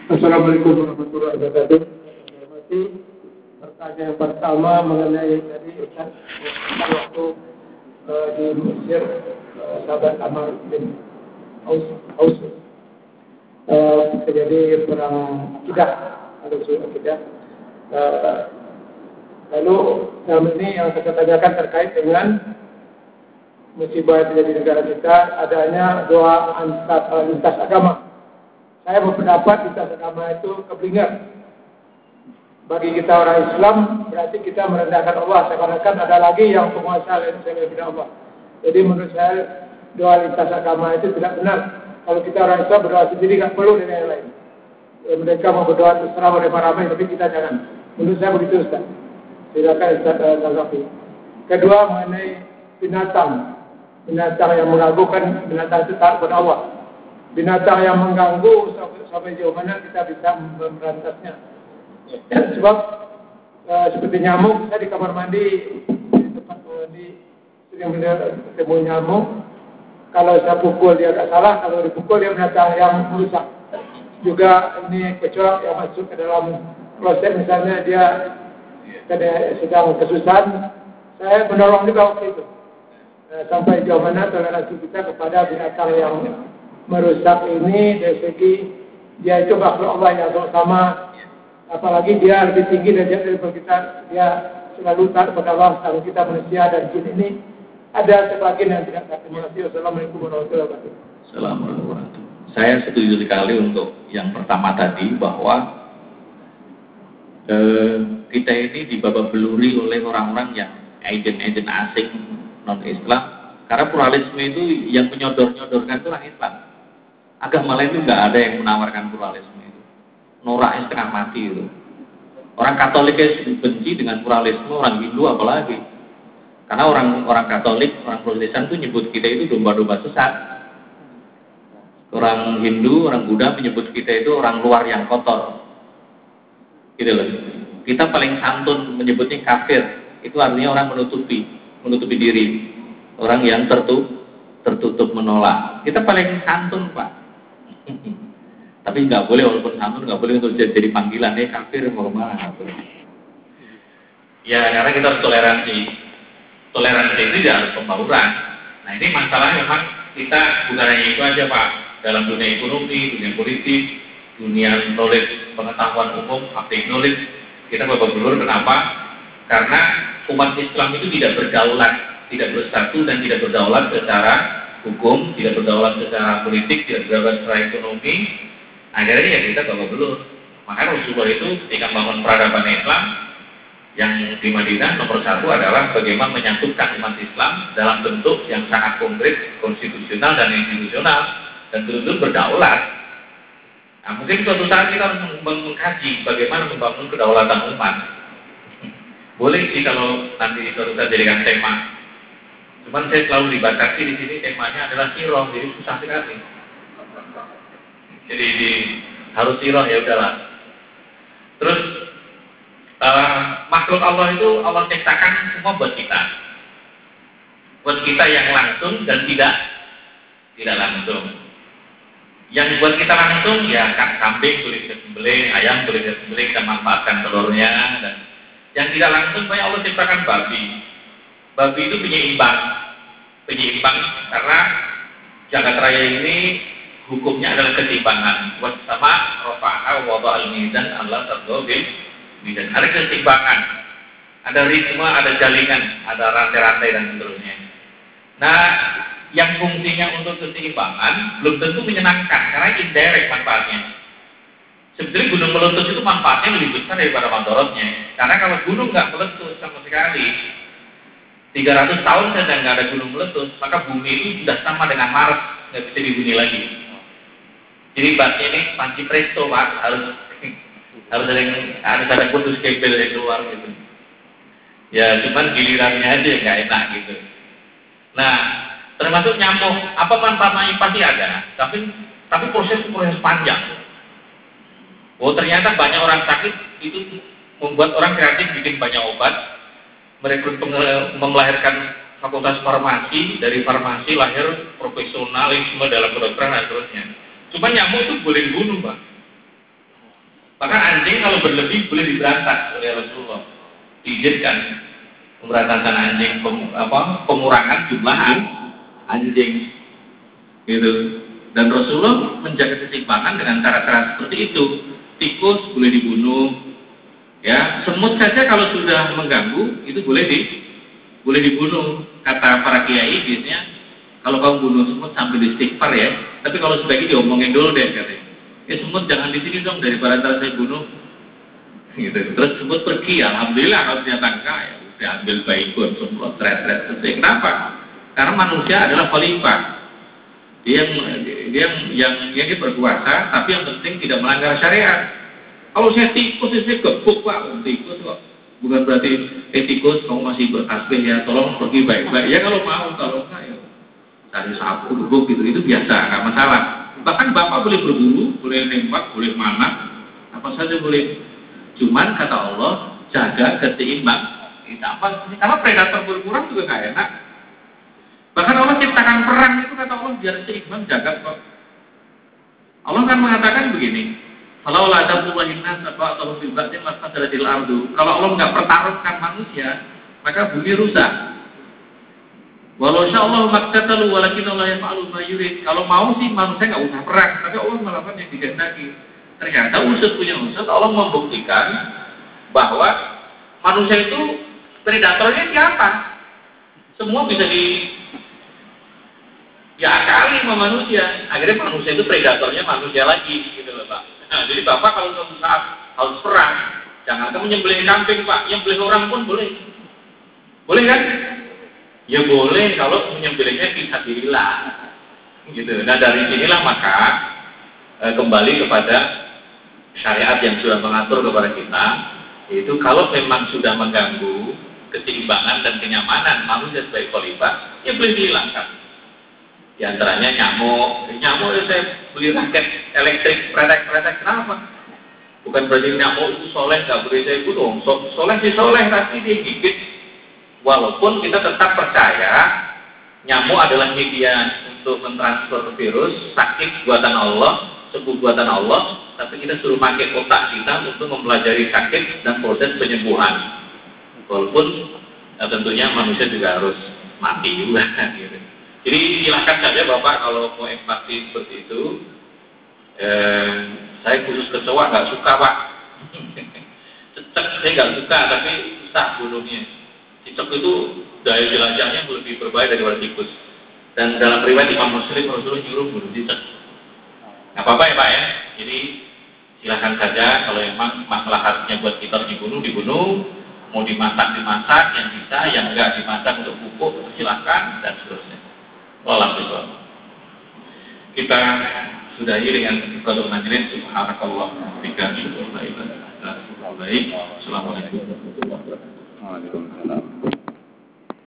Assalamualaikum warahmatullahi wabarakatuh. Pertanyaan pertama mengenai tadi Ustaz, waktu di Mesir sahabat Ammar bin Aus terjadi perang akidah atau suatu akidah. Lalu dalam ini yang saya tanyakan terkait dengan musibah yang terjadi di negara kita, adanya doa lintas agama. Saya berpendapat lintas agama itu keblinger. Bagi kita orang Islam berarti kita merendahkan Allah, seakan-akan ada lagi yang penguasa lain selain Allah. Jadi menurut saya doa lintas agama itu tidak benar. Kalau kita orang Islam berdoa sendiri nggak perlu dengan yang lain. Mereka mau berdoa terserah ramai-ramai, tapi kita jangan. Menurut saya begitu Ustaz. Silakan Ustaz Zazafi. Kedua mengenai binatang yang mengganggukan, binatang itu taat kepada Allah. Binatang yang mengganggu sampai jauh mana kita bisa memberantasnya. Sebab seperti nyamuk, saya di kamar mandi di tempat mandi sering ketemu nyamuk. Kalau saya pukul dia tak salah, kalau dipukul dia binatang yang merusak. Juga ini kecoak yang masuk ke dalam proses, misalnya dia sedang kesusahan, saya menolong juga waktu itu. Sampai jauh mana toleransi kita kepada binatang yang merusak ini dari segi dia itu makhluk Allah yang sama, apalagi dia lebih tinggi daripada kita, dia selalu taat kepada Allah. Kalau kita manusia dan jin ini ada sebagian yang tidak taat. Terima kasih. Wassalamualaikum warahmatullahi wabarakatuh. Assalamualaikum warahmatullahi wabarakatuh. Saya setuju sekali untuk yang pertama tadi bahwa kita ini dibabak beluri oleh orang-orang yang agen-agen asing non-Islam, karena pluralisme itu yang menyodorkan itu orang Islam. Agama lain itu nggak ada yang menawarkan pluralisme itu. Noraknya setengah mati itu. Orang Katolik benci dengan pluralisme, orang Hindu apalagi. Karena orang Katolik, orang Protestan itu nyebut kita itu domba-domba sesat. Orang Hindu, orang Buddha menyebut kita itu orang luar yang kotor. Gitu loh. Kita paling santun menyebutnya kafir. Itu artinya orang menutupi diri. Orang yang tertutup menolak. Kita paling santun, Pak. Tapi nggak boleh, walaupun santun nggak boleh untuk jadi panggilan kafir mau kemana. Ya karena kita harus toleransi itu tidak harus pembauran. Nah ini masalahnya memang kita bukan hanya itu aja Pak, dalam dunia ekonomi, dunia politik, dunia knowledge, pengetahuan umum, public knowledge, kita babak belur. Kenapa? Karena umat Islam itu tidak berdaulat, tidak bersatu dan tidak berdaulat secara hukum, tidak berdaulat secara politik, tidak berdaulat secara ekonomi. Akhirnya ya kita babak belur. Maka Rasulullah itu ketika membangun peradaban Islam yang di Madinah, nomor satu adalah bagaimana menyatukan umat Islam dalam bentuk yang sangat konkret, konstitusional dan institusional, dan betul-betul berdaulat. Nah, mungkin suatu saat kita harus mengkaji bagaimana membangun kedaulatan umat. Boleh sih kalau nanti suatu saat jadikan tema. Cuman saya selalu dibatasi di sini temanya adalah siroh, jadi susah sekali. Jadi harus siroh ya udahlah. Terus makhluk Allah itu Allah ciptakan semua buat kita yang langsung dan tidak langsung. Yang buat kita langsung ya kambing boleh kita sembelih, ayam boleh kita sembelih, kita manfaatkan telurnya. Dan yang tidak langsung banyak Allah ciptakan babi. Babi itu penyeimbang karena jagat raya ini hukumnya adalah keseimbangan. Wasama rafa'ah wa wada'al mizan Allah tadzabil mizan. Ada keseimbangan, ada ritme, ada jalingan, ada rantai-rantai dan seterusnya. Nah, yang fungsinya untuk keseimbangan belum tentu menyenangkan karena indirect manfaatnya. Sebetulnya gunung meletus itu manfaatnya lebih besar daripada mandorotnya. Karena kalau gunung nggak meletus sama sekali, 300 tahun saja nggak ada gunung meletus, maka bumi itu sudah sama dengan Mars, nggak bisa dihuni lagi. Jadi bahasnya ini panci presto Pak, harus ada putus kabel yang keluar gitu. Ya cuman gilirannya aja nggak enak gitu. Nah termasuk nyamuk, apa manfaatnya pasti ada, tapi proses panjang. Oh ternyata banyak orang sakit itu membuat orang kreatif bikin banyak obat, merekrut melahirkan fakultas farmasi, dari farmasi lahir profesionalisme dalam kedokteran dan seterusnya. Cuma nyamuk itu boleh dibunuh Pak. Bahkan anjing kalau berlebih boleh diberantas oleh Rasulullah. Diizinkan pemberantasan anjing, pengurangan jumlah anjing, gitu. Dan Rasulullah menjaga keseimbangan dengan cara-cara seperti itu. Tikus boleh dibunuh, ya. Semut saja kalau sudah mengganggu itu boleh dibunuh. Kata para kiai biasanya, kalau kamu bunuh semut sambil istighfar ya. Tapi kalau sebaiknya diomongin dulu deh katanya. Semut jangan di sini dong, daripada ntar saya bunuh. Gitu. Terus semut pergi, alhamdulillah kalau ternyata enggak, ya udah ambil baikun, semprot, red. Kenapa? Karena manusia adalah khalifah. Dia yang berkuasa, tapi yang penting tidak melanggar syariat. Kalau saya tikus, saya gebuk pak, tikus kok. Bukan berarti tikus kamu masih bertasbih ya, tolong pergi baik-baik. Ya kalau mau, kalau enggak ya cari sapu, gebuk gitu, itu biasa, nggak masalah. Bahkan bapak boleh berburu, boleh nembak, boleh manah, apa saja boleh. Cuman kata Allah, jaga keseimbangan. Karena predator berkurang juga nggak enak. Bahkan Allah ciptakan perang itu kata Allah biar seimbang, jaga kok. Allah kan mengatakan begini, kalau ada buahin nas atau fil ba'din fasadatil ardu. Kalau Allah nggak pertaruhkan manusia, maka bumi rusak. Walau insyaallah maktatalu walakin Allah yaf'alu ma yurid. Kalau mau sih manusia nggak usah perang, tapi Allah melakukan yang dikehendaki. Ternyata usut punya usut, Allah membuktikan bahwa manusia itu predatornya siapa? Semua bisa diakali sama manusia. Akhirnya manusia itu predatornya manusia lagi, gitu loh Pak. Nah, jadi Bapak kalau suatu saat harus perang, jangan kamu nyembelih kambing Pak, nyembelih orang pun boleh. Boleh kan? Ya boleh kalau menyembelihnya fisabilillah. Gitu. Nah dari sinilah maka kembali kepada syariat yang sudah mengatur kepada kita, yaitu kalau memang sudah mengganggu keseimbangan dan kenyamanan manusia sebagai khalifah, ya boleh dihilangkan. Di antaranya nyamuk ya saya beli raket elektrik, pretek, kenapa? Bukan berarti nyamuk itu soleh, nggak boleh saya bunuh. Soleh sih soleh, tapi dia gigit. Walaupun kita tetap percaya nyamuk adalah media untuk mentransfer virus, sakit buatan Allah, sembuh buatan Allah, tapi kita suruh pakai otak kita untuk mempelajari sakit dan proses penyembuhan. Walaupun tentunya manusia juga harus mati juga. Gitu. Jadi silahkan saja Bapak kalau mau empati seperti itu. Saya khusus kecoa nggak suka Pak. Cecek saya nggak suka, tapi susah bunuhnya. Cicak itu daya jelajahnya lebih berbahaya daripada tikus. Dan dalam riwayat Imam Muslim Rasulullah nyuruh bunuh cicak. Nggak apa-apa ya Pak ya. Jadi silakan saja kalau memang maslahatnya buat kita dibunuh. Mau dimasak, yang bisa, yang enggak dimasak untuk pupuk, silakan dan seterusnya. Walhamdulillah. Kita sudahi dengan ibadah majelis. Subhanakallah. Assalamualaikum warahmatullahi wabarakatuh.